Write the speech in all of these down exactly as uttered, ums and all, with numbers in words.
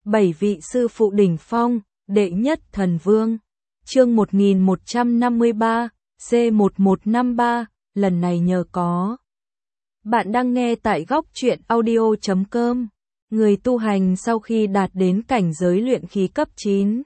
bảy vị sư phụ đỉnh phong, đệ nhất thần vương. Chương một nghìn một trăm năm mươi ba, C một một năm ba, lần này nhờ có. Bạn đang nghe tại góc truyện audio chấm com. Người tu hành sau khi đạt đến cảnh giới luyện khí cấp chín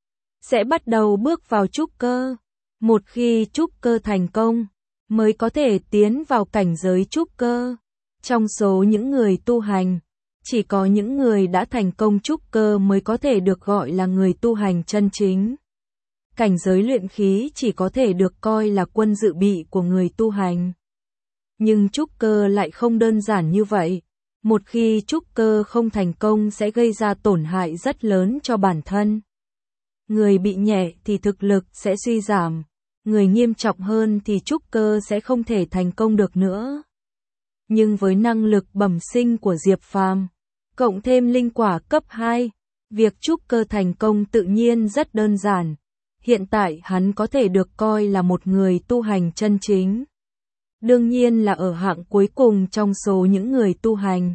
sẽ bắt đầu bước vào trúc cơ. Một khi trúc cơ thành công, mới có thể tiến vào cảnh giới trúc cơ. Trong số những người tu hành, chỉ có những người đã thành công trúc cơ mới có thể được gọi là người tu hành chân chính. Cảnh giới luyện khí chỉ có thể được coi là quân dự bị của người tu hành. Nhưng trúc cơ lại không đơn giản như vậy. Một khi trúc cơ không thành công sẽ gây ra tổn hại rất lớn cho bản thân. Người bị nhẹ thì thực lực sẽ suy giảm, người nghiêm trọng hơn thì trúc cơ sẽ không thể thành công được nữa. Nhưng với năng lực bẩm sinh của Diệp Phàm, cộng thêm linh quả cấp hai, việc trúc cơ thành công tự nhiên rất đơn giản. Hiện tại hắn có thể được coi là một người tu hành chân chính. Đương nhiên là ở hạng cuối cùng trong số những người tu hành.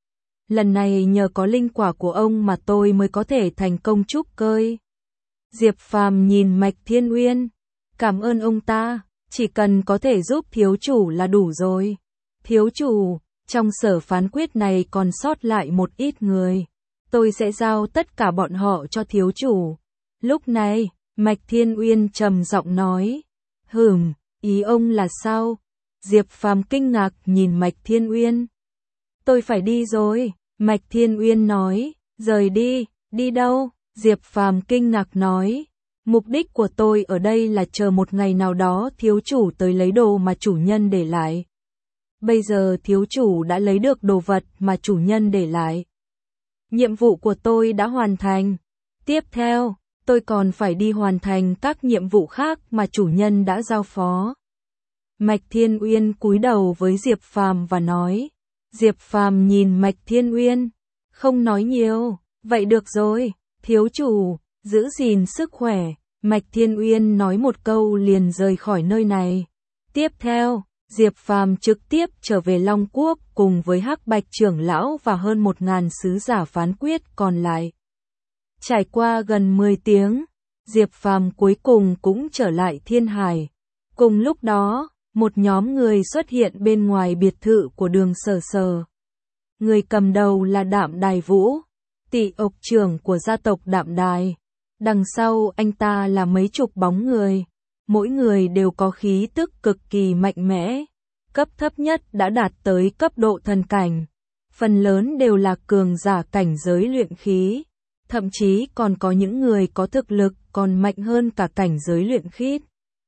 Lần này nhờ có linh quả của ông mà tôi mới có thể thành công trúc cơ. Diệp Phàm nhìn Mạch Thiên Uyên, cảm ơn ông ta, chỉ cần có thể giúp thiếu chủ là đủ rồi. Thiếu chủ, trong sở phán quyết này còn sót lại một ít người, tôi sẽ giao tất cả bọn họ cho thiếu chủ. Lúc này, Mạch Thiên Uyên trầm giọng nói, hừm, ý ông là sao? Diệp Phàm kinh ngạc nhìn Mạch Thiên Uyên. Tôi phải đi rồi, Mạch Thiên Uyên nói, rời đi, đi đâu? Diệp Phàm kinh ngạc nói, mục đích của tôi ở đây là chờ một ngày nào đó thiếu chủ tới lấy đồ mà chủ nhân để lại. Bây giờ thiếu chủ đã lấy được đồ vật mà chủ nhân để lại. Nhiệm vụ của tôi đã hoàn thành. Tiếp theo, tôi còn phải đi hoàn thành các nhiệm vụ khác mà chủ nhân đã giao phó. Mạch Thiên Uyên cúi đầu với Diệp Phàm và nói. Diệp Phàm nhìn Mạch Thiên Uyên, không nói nhiều, vậy được rồi, thiếu chủ, giữ gìn sức khỏe. Mạch Thiên Uyên nói một câu liền rời khỏi nơi này. Tiếp theo, Diệp Phàm trực tiếp trở về Long Quốc cùng với Hắc Bạch trưởng lão và hơn một ngàn sứ giả phán quyết còn lại. Trải qua gần mười tiếng, Diệp Phàm cuối cùng cũng trở lại Thiên Hải. Cùng lúc đó, một nhóm người xuất hiện bên ngoài biệt thự của Đường Sở Sở. Người cầm đầu là Đạm Đài Vũ, tị ộc trưởng của gia tộc Đạm Đài. Đằng sau anh ta là mấy chục bóng người. Mỗi người đều có khí tức cực kỳ mạnh mẽ, cấp thấp nhất đã đạt tới cấp độ thần cảnh. Phần lớn đều là cường giả cảnh giới luyện khí, thậm chí còn có những người có thực lực còn mạnh hơn cả cảnh giới luyện khí.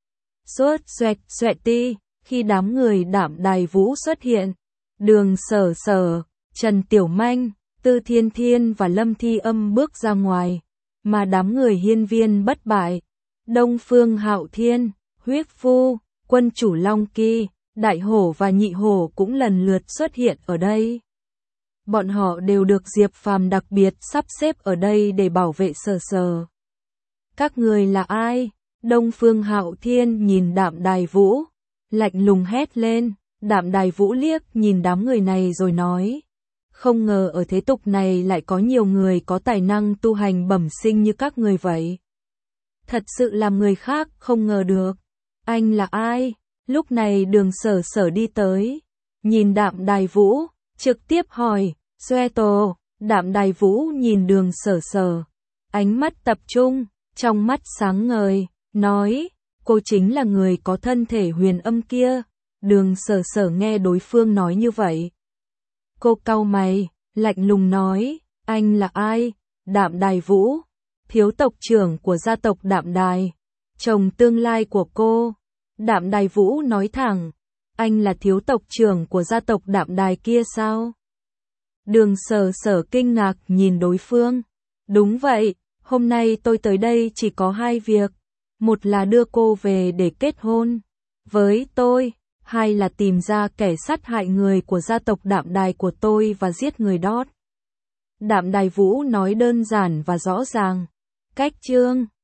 Suốt xoẹt xoẹt ti, khi đám người Đạm Đài Vũ xuất hiện, Đường Sở Sở, Trần Tiểu Manh, Tư Thiên Thiên và Lâm Thi Âm bước ra ngoài, mà đám người hiên viên bất bại, Đông Phương Hạo Thiên, Huyết Phu, Quân chủ Long Kỳ, Đại Hổ và Nhị Hổ cũng lần lượt xuất hiện ở đây. Bọn họ đều được Diệp Phàm đặc biệt sắp xếp ở đây để bảo vệ Sở Sở. Các người là ai? Đông Phương Hạo Thiên nhìn Đạm Đài Vũ, lạnh lùng hét lên. Đạm Đài Vũ liếc nhìn đám người này rồi nói, không ngờ ở thế tục này lại có nhiều người có tài năng tu hành bẩm sinh như các người vậy. Thật sự làm người khác không ngờ được. Anh là ai? Lúc này Đường Sở Sở đi tới, nhìn Đạm Đài Vũ, trực tiếp hỏi, Xoe Tổ. Đạm Đài Vũ nhìn Đường Sở Sở, ánh mắt tập trung, trong mắt sáng ngời, nói, cô chính là người có thân thể huyền âm kia. Đường Sở Sở nghe đối phương nói như vậy, cô cau mày, lạnh lùng nói, anh là ai? Đạm Đài Vũ, thiếu tộc trưởng của gia tộc Đạm Đài, chồng tương lai của cô. Đạm Đài Vũ nói thẳng, anh là thiếu tộc trưởng của gia tộc Đạm Đài kia sao? Đường Sở Sở kinh ngạc nhìn đối phương, đúng vậy, hôm nay tôi tới đây chỉ có hai việc, một là đưa cô về để kết hôn với tôi, hai là tìm ra kẻ sát hại người của gia tộc Đạm Đài của tôi và giết người đó. Đạm Đài Vũ nói đơn giản và rõ ràng. Cách chương